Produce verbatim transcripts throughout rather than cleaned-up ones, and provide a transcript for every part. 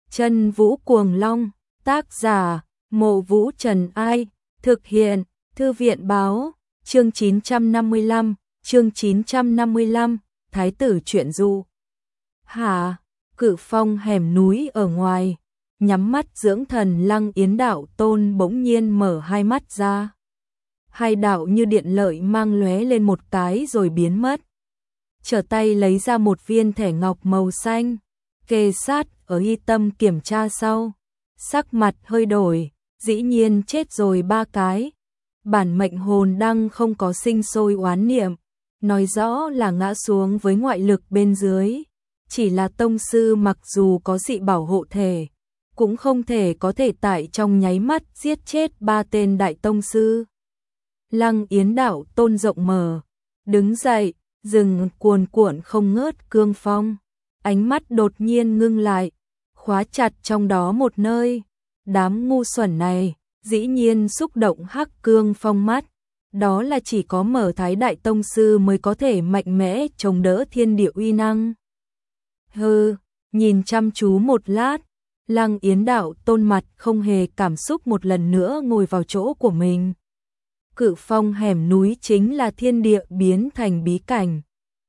Chân Vũ Cuồng Long, tác giả, Mộ Vũ Trần Ai, thực hiện, Thư viện báo, chương chín trăm năm mươi lăm, chương chín trăm năm mươi lăm, Thái tử truyện du. Hả, Cự Phong hẻm núi ở ngoài, nhắm mắt dưỡng thần Lăng Yến Đạo Tôn bỗng nhiên mở hai mắt ra. Hai đạo như điện lợi mang lóe lên một cái rồi biến mất. Trở tay lấy ra một viên thẻ ngọc màu xanh, kề sát ở y tâm kiểm tra sau. Sắc mặt hơi đổi, dĩ nhiên chết rồi ba cái. Bản mệnh hồn đăng không có sinh sôi oán niệm, nói rõ là ngã xuống với ngoại lực bên dưới. Chỉ là tông sư mặc dù có dị bảo hộ thể, cũng không thể có thể tại trong nháy mắt giết chết ba tên đại tông sư. Lăng Yến Đạo Tôn rộng mở, đứng dậy, rừng cuồn cuộn không ngớt cương phong. Ánh mắt đột nhiên ngưng lại, khóa chặt trong đó một nơi. Đám ngu xuẩn này, dĩ nhiên xúc động hắc cương phong mắt. Đó là chỉ có mở thái đại tông sư mới có thể mạnh mẽ chống đỡ thiên địa uy năng. Hừ, nhìn chăm chú một lát, Lăng Yến Đạo Tôn mặt không hề cảm xúc một lần nữa ngồi vào chỗ của mình. Cự Phong hẻm núi chính là thiên địa biến thành bí cảnh.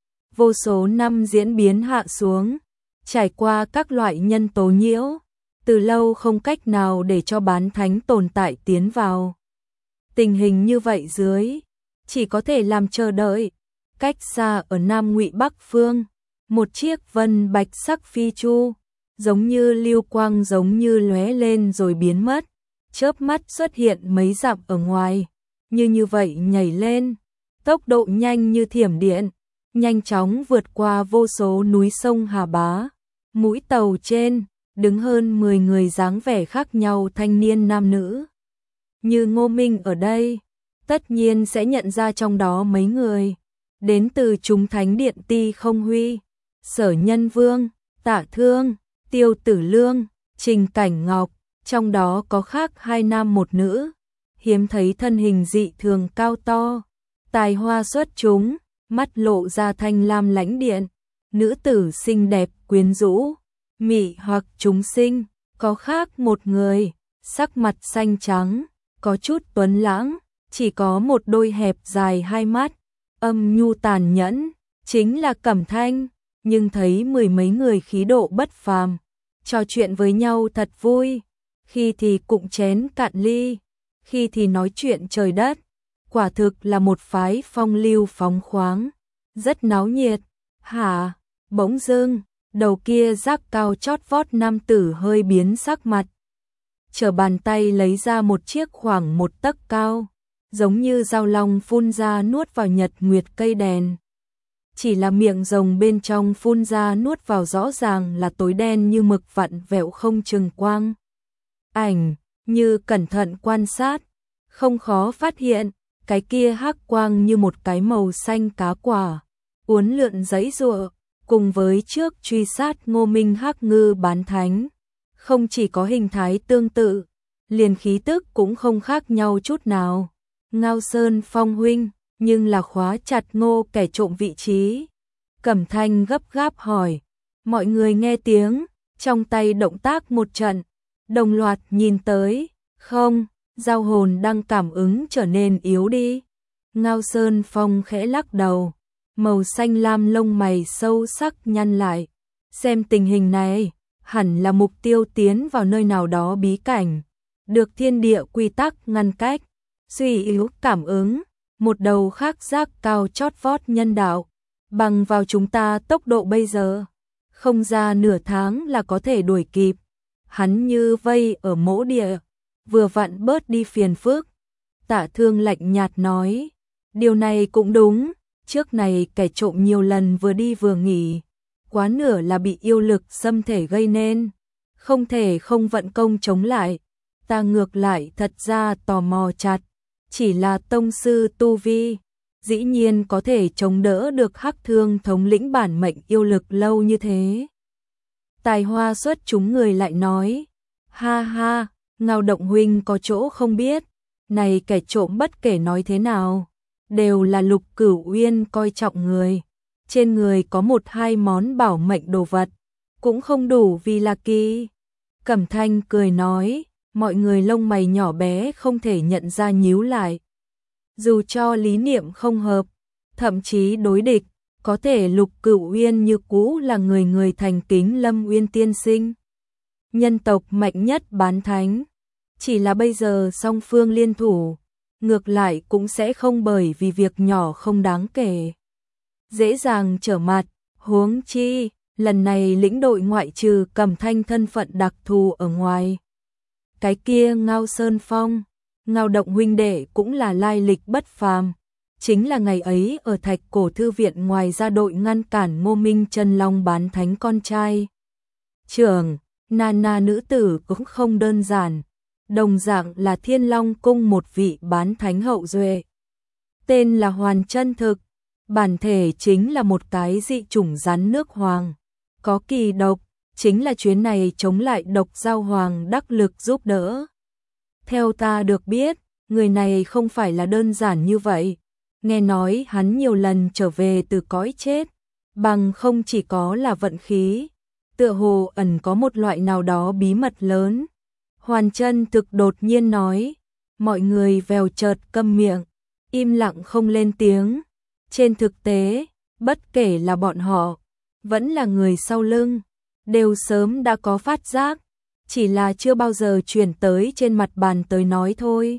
Vô số năm diễn biến hạ xuống, trải qua các loại nhân tố nhiễu, từ lâu không cách nào để cho bán thánh tồn tại tiến vào. Tình hình như vậy dưới, chỉ có thể làm chờ đợi. Cách xa ở Nam Ngụy Bắc phương, một chiếc vân bạch sắc phi chu, giống như lưu quang giống như lóe lên rồi biến mất, chớp mắt xuất hiện mấy dặm ở ngoài, như như vậy nhảy lên, tốc độ nhanh như thiểm điện, nhanh chóng vượt qua vô số núi sông hà bá. Mũi tàu trên, đứng hơn mười người dáng vẻ khác nhau thanh niên nam nữ. Như Ngô Minh ở đây, tất nhiên sẽ nhận ra trong đó mấy người. Đến từ chúng thánh điện Ti Không Huy, Sở Nhân Vương, Tạ Thương, Tiêu Tử Lương, Trình Cảnh Ngọc, trong đó có khác hai nam một nữ. Hiếm thấy thân hình dị thường cao to, tài hoa xuất chúng, mắt lộ ra thanh lam lãnh điện, nữ tử xinh đẹp quyến rũ, mị hoặc chúng sinh. Có khác một người, sắc mặt xanh trắng, có chút tuấn lãng, chỉ có một đôi hẹp dài hai mắt, âm nhu tàn nhẫn, chính là Cẩm Thanh. Nhưng thấy mười mấy người khí độ bất phàm, trò chuyện với nhau thật vui, khi thì cụng chén cạn ly, khi thì nói chuyện trời đất, quả thực là một phái phong lưu phóng khoáng, rất náo nhiệt. Hả, bỗng dưng, đầu kia rác cao chót vót nam tử hơi biến sắc mặt. Trở bàn tay lấy ra một chiếc khoảng một tấc cao, giống như dao long phun ra nuốt vào nhật nguyệt cây đèn. Chỉ là miệng rồng bên trong phun ra nuốt vào rõ ràng là tối đen như mực vặn vẹo không chừng quang. Ảnh, như cẩn thận quan sát, không khó phát hiện, cái kia hắc quang như một cái màu xanh cá quả, uốn lượn giãy giụa, cùng với trước truy sát Ngô Minh hắc ngư bán thánh. Không chỉ có hình thái tương tự, liền khí tức cũng không khác nhau chút nào. Ngao Sơn Phong huynh, nhưng là khóa chặt Ngô kẻ trộm vị trí. Cẩm Thanh gấp gáp hỏi. Mọi người nghe tiếng, trong tay động tác một trận, đồng loạt nhìn tới. Không, giao hồn đang cảm ứng trở nên yếu đi. Ngao Sơn Phong khẽ lắc đầu, màu xanh lam lông mày sâu sắc nhăn lại. Xem tình hình này, hẳn là mục tiêu tiến vào nơi nào đó bí cảnh, được thiên địa quy tắc ngăn cách, suy yếu cảm ứng. Một đầu khác giác cao chót vót nhân đạo, bằng vào chúng ta tốc độ bây giờ, không ra nửa tháng là có thể đuổi kịp. Hắn như vây ở mỗ địa, vừa vặn bớt đi phiền phức. Tạ Thương lạnh nhạt nói, điều này cũng đúng, trước này kẻ trộm nhiều lần vừa đi vừa nghỉ, quá nửa là bị yêu lực xâm thể gây nên, không thể không vận công chống lại. Ta ngược lại thật ra tò mò chặt, chỉ là tông sư tu vi, dĩ nhiên có thể chống đỡ được hắc thương thống lĩnh bản mệnh yêu lực lâu như thế. Tài hoa xuất chúng người lại nói, ha ha, Ngao Động huynh có chỗ không biết, này kẻ trộm bất kể nói thế nào, đều là Lục Cửu Uyên coi trọng người, trên người có một hai món bảo mệnh đồ vật, cũng không đủ vì là kỳ. Cẩm Thanh cười nói, mọi người lông mày nhỏ bé không thể nhận ra nhíu lại. Dù cho lý niệm không hợp, thậm chí đối địch, có thể Lục Cửu Uyên như cũ là người người thành kính Lâm Uyên tiên sinh. Nhân tộc mạnh nhất bán thánh, chỉ là bây giờ song phương liên thủ, ngược lại cũng sẽ không bởi vì việc nhỏ không đáng kể dễ dàng trở mặt, huống chi, lần này lĩnh đội ngoại trừ Cẩm Thanh thân phận đặc thù ở ngoài. Cái kia Ngao Sơn Phong, Ngao Động huynh đệ cũng là lai lịch bất phàm, chính là ngày ấy ở Thạch Cổ thư viện ngoài ra đội ngăn cản Ngô Minh Chân Long bán thánh con trai. Trưởng, Nana nữ tử cũng không đơn giản, đồng dạng là Thiên Long cung một vị bán thánh hậu duệ. Tên là Hoàn Chân Thực, bản thể chính là một cái dị chủng rắn nước hoàng, có kỳ độc, chính là chuyến này chống lại độc giao hoàng đắc lực giúp đỡ. Theo ta được biết, người này không phải là đơn giản như vậy, nghe nói hắn nhiều lần trở về từ cõi chết, bằng không chỉ có là vận khí, tựa hồ ẩn có một loại nào đó bí mật lớn. Hoàn Chân Thực đột nhiên nói, mọi người vèo chợt câm miệng, im lặng không lên tiếng. Trên thực tế, bất kể là bọn họ, vẫn là người sau lưng, đều sớm đã có phát giác, chỉ là chưa bao giờ chuyển tới trên mặt bàn tới nói thôi.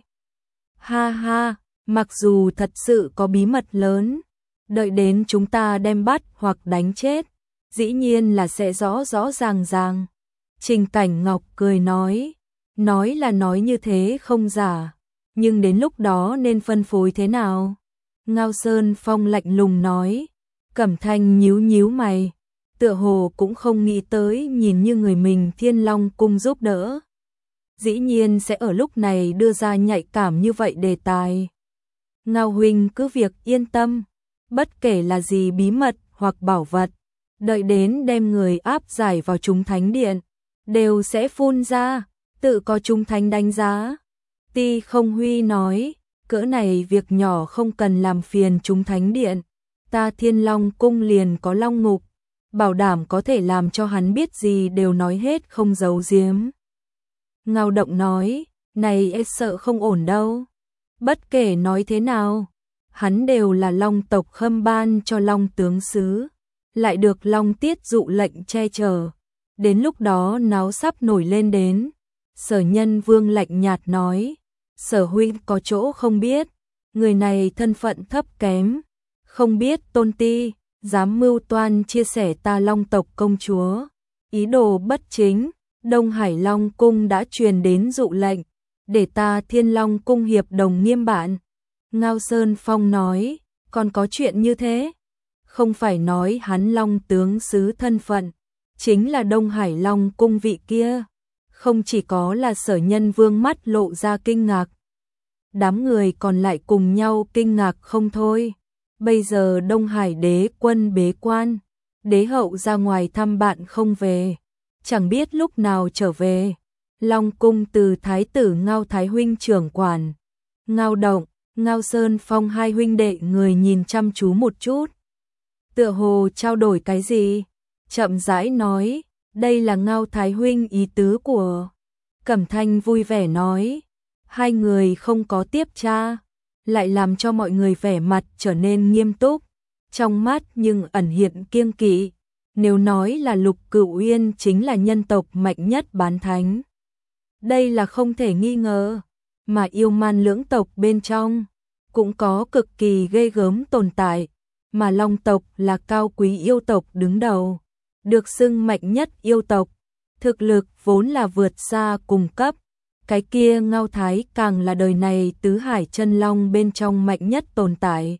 Ha ha, mặc dù thật sự có bí mật lớn, đợi đến chúng ta đem bắt hoặc đánh chết, dĩ nhiên là sẽ rõ rõ ràng ràng. Trình Cảnh Ngọc cười nói, nói là nói như thế không giả, nhưng đến lúc đó nên phân phối thế nào? Ngao Sơn Phong lạnh lùng nói, Cẩm Thanh nhíu nhíu mày, tựa hồ cũng không nghĩ tới nhìn như người mình Thiên Long cung giúp đỡ. Dĩ nhiên sẽ ở lúc này đưa ra nhạy cảm như vậy đề tài. Ngao huynh cứ việc yên tâm, bất kể là gì bí mật hoặc bảo vật, đợi đến đem người áp giải vào chúng thánh điện, đều sẽ phun ra, tự có chúng thánh đánh giá. Ti Không Huy nói, cỡ này việc nhỏ không cần làm phiền chúng thánh điện, ta Thiên Long cung liền có long ngục, bảo đảm có thể làm cho hắn biết gì đều nói hết không giấu giếm. Ngao Động nói, này e sợ không ổn đâu, bất kể nói thế nào, hắn đều là long tộc khâm ban cho long tướng sứ, lại được long tiết dụ lệnh che chở, đến lúc đó náo sắp nổi lên đến. Sở Nhân Vương lạnh nhạt nói, Sở huynh có chỗ không biết, người này thân phận thấp kém, không biết tôn ti, dám mưu toan chia sẻ ta long tộc công chúa, ý đồ bất chính. Đông Hải Long cung đã truyền đến dụ lệnh, để ta Thiên Long cung hiệp đồng nghiêm bản. Ngao Sơn Phong nói, còn có chuyện như thế? Không phải nói hắn long tướng sứ thân phận, chính là Đông Hải Long cung vị kia. Không chỉ có là Sở Nhân Vương mắt lộ ra kinh ngạc, đám người còn lại cùng nhau kinh ngạc không thôi. Bây giờ Đông Hải đế quân bế quan, đế hậu ra ngoài thăm bạn không về, chẳng biết lúc nào trở về. Long cung từ thái tử Ngao Thái huynh trưởng quản, Ngao Động, Ngao Sơn Phong hai huynh đệ người nhìn chăm chú một chút, tựa hồ trao đổi cái gì, chậm rãi nói, đây là Ngao Thái huynh ý tứ của. Cẩm Thanh vui vẻ nói, hai người không có tiếp tra, lại làm cho mọi người vẻ mặt trở nên nghiêm túc, trong mắt nhưng ẩn hiện kiêng kỵ. Nếu nói là Lục Cửu Uyên chính là nhân tộc mạnh nhất bán thánh, đây là không thể nghi ngờ, mà yêu man lưỡng tộc bên trong cũng có cực kỳ ghê gớm tồn tại, mà Long tộc là cao quý yêu tộc đứng đầu, được xưng mạnh nhất yêu tộc, thực lực vốn là vượt xa cùng cấp. Cái kia Ngao Thái càng là đời này tứ hải chân long bên trong mạnh nhất tồn tại.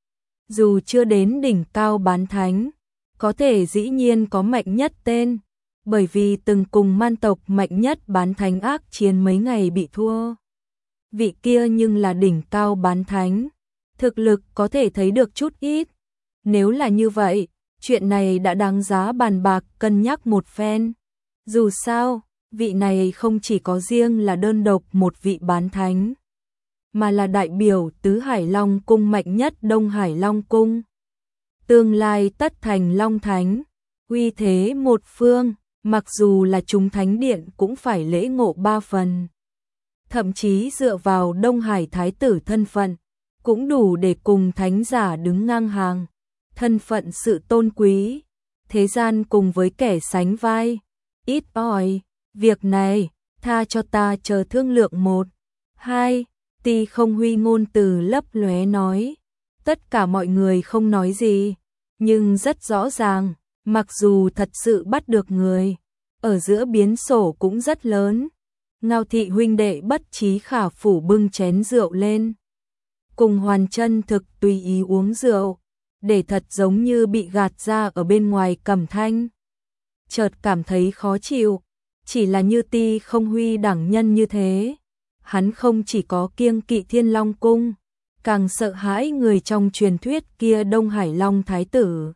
Dù chưa đến đỉnh cao bán thánh, có thể dĩ nhiên có mạnh nhất tên, bởi vì từng cùng man tộc mạnh nhất bán thánh ác chiến mấy ngày bị thua. Vị kia nhưng là đỉnh cao bán thánh, thực lực có thể thấy được chút ít. Nếu là như vậy, chuyện này đã đáng giá bàn bạc cân nhắc một phen. Dù sao, vị này không chỉ có riêng là đơn độc một vị bán thánh, mà là đại biểu tứ Hải Long cung mạnh nhất Đông Hải Long cung. Tương lai tất thành Long Thánh, uy thế một phương. mặc dù là chúng thánh điện cũng phải lễ ngộ ba phần. Thậm chí dựa vào Đông Hải thái tử thân phận, cũng đủ để cùng thánh giả đứng ngang hàng. Thân phận sự tôn quý, thế gian cùng với kẻ sánh vai, ít ỏi, việc này, tha cho ta chờ thương lượng một. Hai, Ti Không Huy ngôn từ lấp lóe nói. Tất cả mọi người không nói gì, nhưng rất rõ ràng, mặc dù thật sự bắt được người, ở giữa biến sổ cũng rất lớn. Ngao thị huynh đệ bất trí khả phủ bưng chén rượu lên, cùng Hoàn Chân Thực tùy ý uống rượu, để thật giống như bị gạt ra ở bên ngoài Cẩm Thanh. Chợt cảm thấy khó chịu, chỉ là như Ti Không Huy đẳng nhân như thế, hắn không chỉ có kiêng kỵ Thiên Long cung, càng sợ hãi người trong truyền thuyết kia Đông Hải Long thái tử.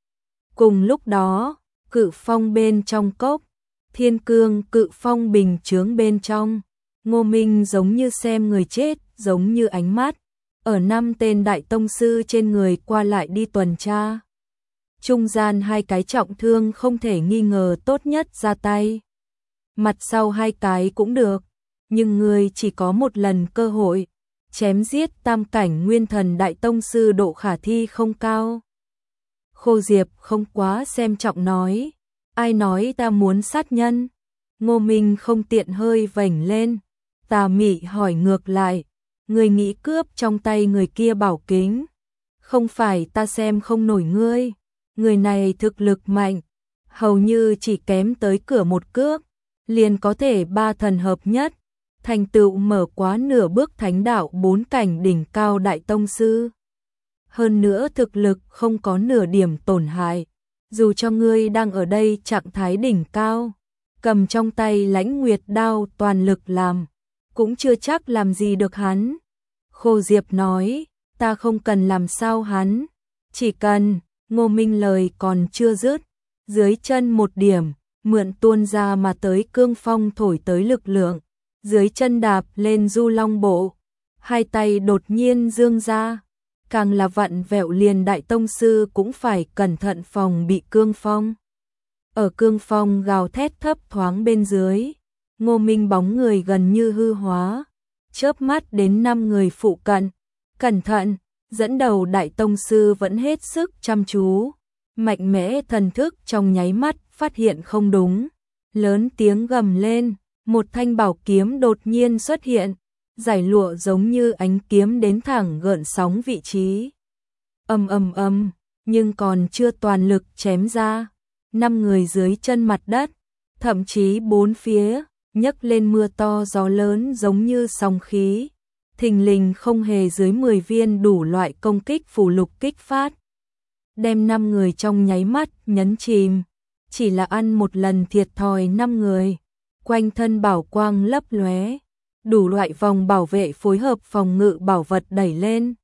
Cùng lúc đó, cự phong bên trong cốc, thiên cương cự phong bình chướng bên trong, Ngô Minh giống như xem người chết, giống như ánh mắt ở năm tên đại tông sư trên người qua lại đi tuần tra. Trung gian hai cái trọng thương không thể nghi ngờ tốt nhất ra tay. Mặt sau hai cái cũng được, nhưng người chỉ có một lần cơ hội, chém giết tam cảnh nguyên thần đại tông sư độ khả thi không cao. Khô Diệp không quá xem trọng nói, ai nói ta muốn sát nhân? Ngô Minh không tiện hơi vểnh lên, tà mị hỏi ngược lại, người nghĩ cướp trong tay người kia bảo kính? Không phải ta xem không nổi ngươi, người này thực lực mạnh, hầu như chỉ kém tới cửa một cước, liền có thể ba thần hợp nhất, thành tựu mở quá nửa bước thánh đạo bốn cảnh đỉnh cao đại tông sư. Hơn nữa thực lực không có nửa điểm tổn hại, dù cho ngươi đang ở đây trạng thái đỉnh cao, cầm trong tay Lãnh Nguyệt đao toàn lực làm, cũng chưa chắc làm gì được hắn. Khô Diệp nói, ta không cần làm sao hắn, chỉ cần, Ngô Minh lời còn chưa dứt, dưới chân một điểm, mượn tuôn ra mà tới cương phong thổi tới lực lượng, dưới chân đạp lên du long bộ, hai tay đột nhiên dương ra, càng là vặn vẹo liền đại tông sư cũng phải cẩn thận phòng bị cương phong. Ở cương phong gào thét thấp thoáng bên dưới, Ngô Minh bóng người gần như hư hóa, chớp mắt đến năm người phụ cận, cẩn thận, dẫn đầu đại tông sư vẫn hết sức chăm chú, mạnh mẽ thần thức trong nháy mắt phát hiện không đúng, lớn tiếng gầm lên, một thanh bảo kiếm đột nhiên xuất hiện, giải lụa giống như ánh kiếm đến thẳng gợn sóng vị trí. Ầm ầm ầm, nhưng còn chưa toàn lực chém ra, năm người dưới chân mặt đất, thậm chí bốn phía nhấc lên mưa to gió lớn giống như sóng khí, thình lình không hề dưới mười viên đủ loại công kích phù lục kích phát, đem năm người trong nháy mắt nhấn chìm, chỉ là ăn một lần thiệt thòi năm người, quanh thân bảo quang lấp lóe, đủ loại vòng bảo vệ phối hợp phòng ngự bảo vật đẩy lên.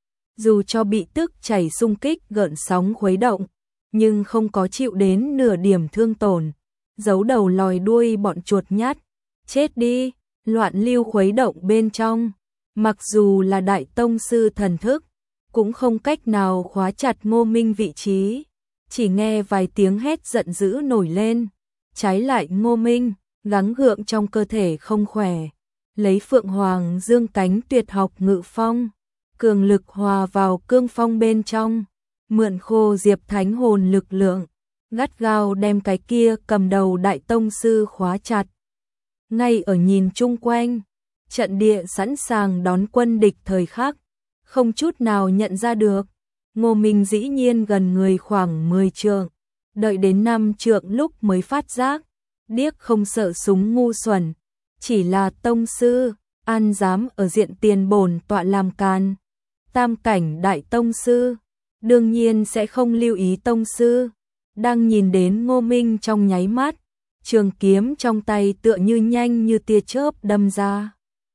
Dù cho bị tức chảy xung kích gợn sóng khuấy động, nhưng không có chịu đến nửa điểm thương tổn, giấu đầu lòi đuôi bọn chuột nhắt, chết đi, loạn lưu khuấy động bên trong, mặc dù là đại tông sư thần thức, cũng không cách nào khóa chặt Ngô Minh vị trí, chỉ nghe vài tiếng hét giận dữ nổi lên, trái lại Ngô Minh, gắng gượng trong cơ thể không khỏe, lấy Phượng Hoàng dương cánh tuyệt học ngự phong, cường lực hòa vào cương phong bên trong, mượn Khô Diệp thánh hồn lực lượng, gắt gao đem cái kia cầm đầu đại tông sư khóa chặt. Ngay ở nhìn chung quanh, trận địa sẵn sàng đón quân địch thời khắc, không chút nào nhận ra được, Ngô Minh dĩ nhiên gần người khoảng mười trượng, đợi đến năm trượng lúc mới phát giác, điếc không sợ súng ngu xuẩn, chỉ là tông sư, an dám ở diện tiền bổn tọa làm can. Tam cảnh đại tông sư, đương nhiên sẽ không lưu ý tông sư, đang nhìn đến Ngô Minh trong nháy mắt, trường kiếm trong tay tựa như nhanh như tia chớp đâm ra.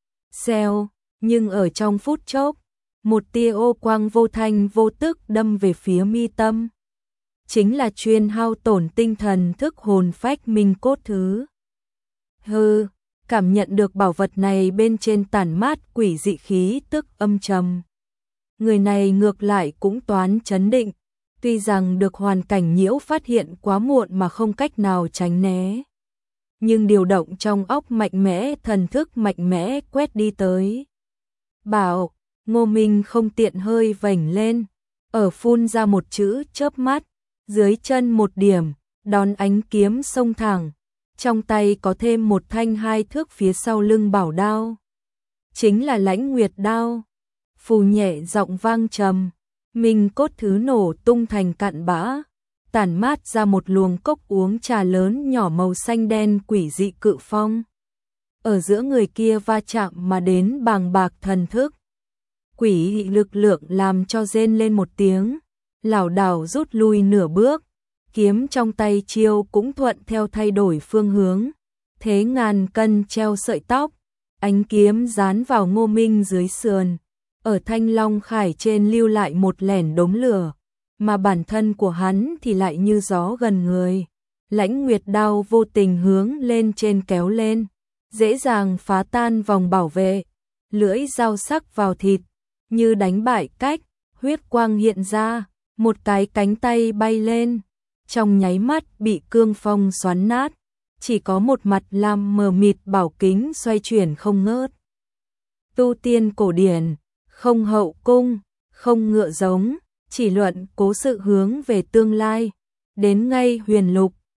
Xèo, nhưng ở trong phút chốc, một tia ô quang vô thanh vô tức đâm về phía mi tâm. Chính là chuyên hao tổn tinh thần thức hồn phách minh cốt thứ. Hừ, cảm nhận được bảo vật này bên trên tản mát quỷ dị khí tức âm trầm. Người này ngược lại cũng toán chấn định, Tuy rằng được hoàn cảnh nhiễu phát hiện quá muộn mà không cách nào tránh né, nhưng điều động trong óc mạnh mẽ, thần thức mạnh mẽ quét đi tới. Bảo, Ngô Minh không tiện hơi vểnh lên, ở phun ra một chữ chớp mắt, dưới chân một điểm, đón ánh kiếm xông thẳng, trong tay có thêm một thanh hai thước phía sau lưng bảo đao. Chính là Lãnh Nguyệt đao. Phù nhẹ giọng vang trầm, minh cốt thứ nổ tung thành cặn bã, tản mát ra một luồng cốc uống trà lớn nhỏ màu xanh đen quỷ dị cự phong. Ở giữa người kia va chạm mà đến bàng bạc thần thức. Quỷ lực lượng làm cho rên lên một tiếng, lảo đảo rút lui nửa bước, kiếm trong tay chiêu cũng thuận theo thay đổi phương hướng, thế ngàn cân treo sợi tóc, ánh kiếm dán vào Ngô Minh dưới sườn, ở thanh long khải trên lưu lại một lẻn đốm lửa, mà bản thân của hắn thì lại như gió gần người. Lãnh Nguyệt đao vô tình hướng lên trên kéo lên, dễ dàng phá tan vòng bảo vệ, lưỡi dao sắc vào thịt, như đánh bại cách, huyết quang hiện ra, một cái cánh tay bay lên, trong nháy mắt bị cương phong xoắn nát, chỉ có một mặt lam mờ mịt bảo kính xoay chuyển không ngớt. Tu tiên cổ điển, không hậu cung, không ngựa giống, chỉ luận cố sự hướng về tương lai, đến ngay huyền lục,